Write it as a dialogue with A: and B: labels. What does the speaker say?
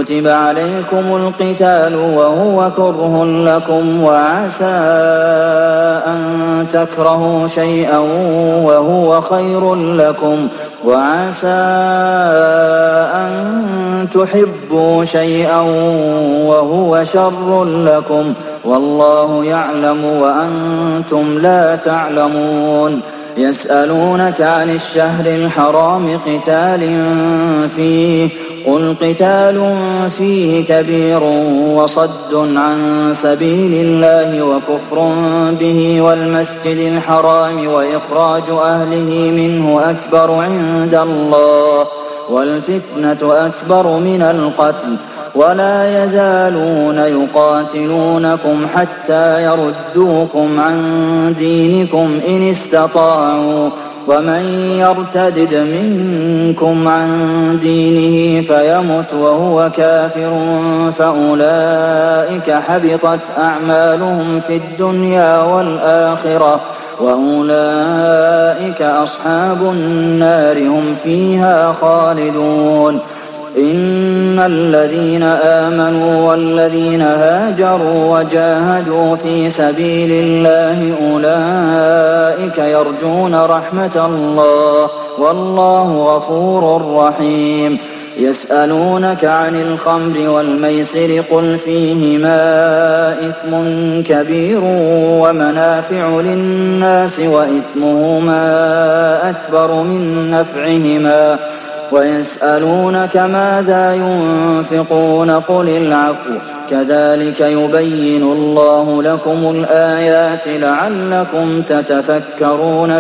A: كتب عليكم القتال وهو كره لكم وعسى أن تكرهوا شيئا وهو خير لكم وعسى أن تحبوا شيئا وهو شر لكم والله يعلم وأنتم لا تعلمون يسألونك عن الشهر الحرام قتال فيه قل قتال فيه كبير وصد عن سبيل الله وكفر به والمسجد الحرام وإخراج أهله منه أكبر عند الله والفتنة أكبر من القتل ولا يزالون يقاتلونكم حتى يردوكم عن دينكم إن استطاعوا ومن يرتدد منكم عن دينه فيمت وهو كافر فأولئك حبطت أعمالهم في الدنيا والآخرة وأولئك أصحاب النار هم فيها خالدون إن الذين آمنوا والذين هاجروا وجاهدوا في سبيل الله أولئك يرجون رحمة الله والله غفور رحيم يسألونك عن الخمر والميسر قل فيهما إثم كبير ومنافع للناس وإثمهما أكبر من نفعهما ويسألونك ماذا ينفقون قل العفو كذلك يبين الله لكم الآيات لعلكم تتفكرون